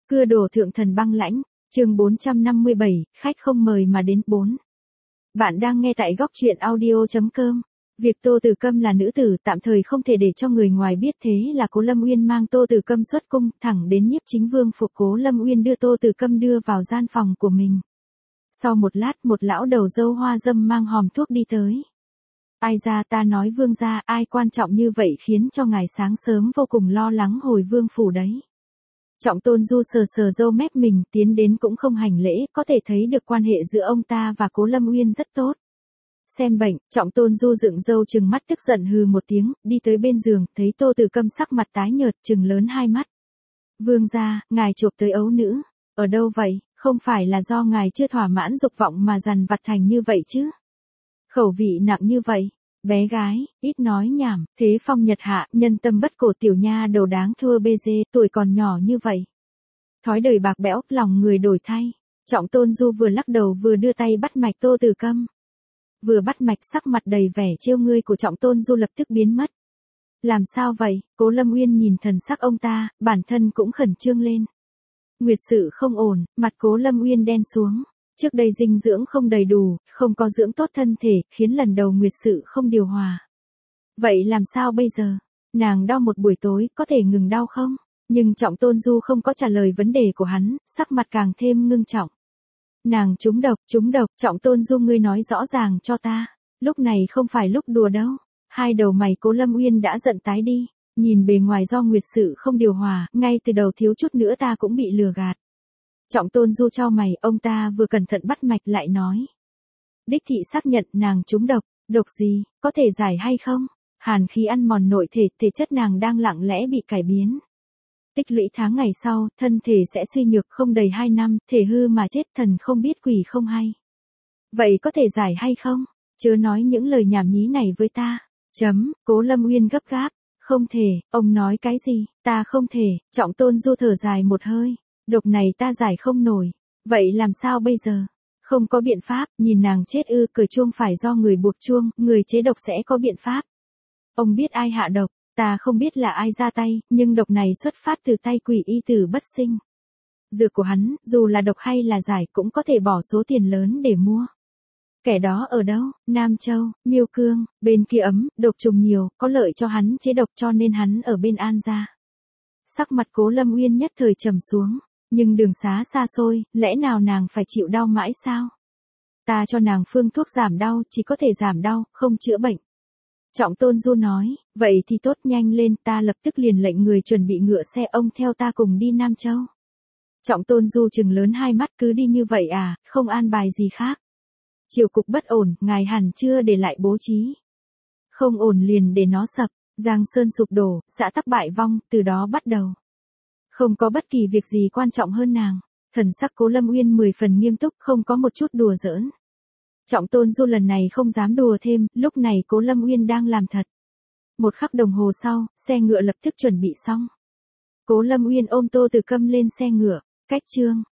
Cưa đổ thượng thần băng lãnh, chương 457, khách không mời mà đến 4. Bạn đang nghe tại góc truyện audio.com. Việc Tô Tử Câm là nữ tử tạm thời không thể để cho người ngoài biết, thế là Cố Lâm Uyên mang Tô Tử Câm xuất cung, thẳng đến Nhiếp Chính Vương phủ. Cố Lâm Uyên đưa Tô Tử Câm đưa vào gian phòng của mình. Sau một lát, một lão đầu râu hoa râm mang hòm thuốc đi tới. Ai ra, ta nói vương gia, ai quan trọng như vậy khiến cho ngài sáng sớm vô cùng lo lắng hồi vương phủ đấy. Trọng Tôn Du sờ sờ râu mép mình, tiến đến cũng không hành lễ, có thể thấy được quan hệ giữa ông ta và Cố Lâm Uyên rất tốt. Xem bệnh, Trọng Tôn Du dựng râu trừng mắt tức giận hừ một tiếng, đi tới bên giường, thấy Tô Tử Câm sắc mặt tái nhợt, trừng lớn hai mắt. Vương gia, ngài chộp tới ấu nữ, ở đâu vậy, không phải là do ngài chưa thỏa mãn dục vọng mà dằn vặt thành như vậy chứ? Khẩu vị nặng như vậy. Bé gái, ít nói nhảm, thế phong nhật hạ, nhân tâm bất cổ tiểu nha đầu đáng thua bê dê, tuổi còn nhỏ như vậy. Thói đời bạc bẽo, lòng người đổi thay. Trọng Tôn Du vừa lắc đầu vừa đưa tay bắt mạch Tô Tử Câm. Vừa bắt mạch, sắc mặt đầy vẻ trêu ngươi của Trọng Tôn Du lập tức biến mất. Làm sao vậy? Cố Lâm Uyên nhìn thần sắc ông ta, bản thân cũng khẩn trương lên. Nguyệt sự không ổn, mặt Cố Lâm Uyên đen xuống. Trước đây dinh dưỡng không đầy đủ, không có dưỡng tốt thân thể, khiến lần đầu nguyệt sự không điều hòa. Vậy làm sao bây giờ? Nàng đau một buổi tối, có thể ngừng đau không? Nhưng Trọng Tôn Du không có trả lời vấn đề của hắn, sắc mặt càng thêm ngưng trọng. Nàng trúng độc, Trọng Tôn Du ngươi nói rõ ràng cho ta. Lúc này không phải lúc đùa đâu. Hai đầu mày Cố Lâm Uyên đã giận tái đi. Nhìn bề ngoài do nguyệt sự không điều hòa, ngay từ đầu thiếu chút nữa ta cũng bị lừa gạt. Trọng Tôn Du chau mày, ông ta vừa cẩn thận bắt mạch lại nói. Đích thị xác nhận nàng trúng độc, độc gì, có thể giải hay không? Hàn khí ăn mòn nội thể, thể chất nàng đang lặng lẽ bị cải biến. Tích lũy tháng ngày sau, thân thể sẽ suy nhược không đầy 2 năm, thể hư mà chết, thần không biết quỷ không hay. Vậy có thể giải hay không? Chớ nói những lời nhảm nhí này với ta. Cố Lâm Uyên gấp gáp. Không thể, ông nói cái gì, ta không thể. Trọng Tôn Du thở dài một hơi. Độc này ta giải không nổi. Vậy làm sao bây giờ? Không có biện pháp, nhìn nàng chết ư, cởi chuông phải do người buộc chuông, người chế độc sẽ có biện pháp. Ông biết ai hạ độc, ta không biết là ai ra tay, nhưng độc này xuất phát từ tay quỷ y tử bất sinh. Dược của hắn, dù là độc hay là giải cũng có thể bỏ số tiền lớn để mua. Kẻ đó ở đâu? Nam Châu, Miêu Cương, bên kia ấm, độc trùng nhiều, có lợi cho hắn chế độc cho nên hắn ở bên An gia. Sắc mặt Cố Lâm Uyên nhất thời trầm xuống. Nhưng đường xá xa xôi, lẽ nào nàng phải chịu đau mãi sao? Ta cho nàng phương thuốc giảm đau, chỉ có thể giảm đau, không chữa bệnh. Trọng Tôn Du nói, vậy thì tốt, nhanh lên, ta lập tức liền lệnh người chuẩn bị ngựa xe, ông theo ta cùng đi Nam Châu. Trọng Tôn Du trừng lớn hai mắt, cứ đi như vậy à, không an bài gì khác. Triều cục bất ổn, ngài hẳn chưa để lại bố trí. Không ổn liền để nó sập, Giang Sơn sụp đổ, xã tắc bại vong, từ đó bắt đầu. Không có bất kỳ việc gì quan trọng hơn nàng. Thần sắc Cố Lâm Uyên 10 phần nghiêm túc, không có một chút đùa giỡn. Trọng Tôn Du lần này không dám đùa thêm, lúc này Cố Lâm Uyên đang làm thật. Một khắc đồng hồ sau, xe ngựa lập tức chuẩn bị xong. Cố Lâm Uyên ôm Tô Tử Câm lên xe ngựa, cách chương.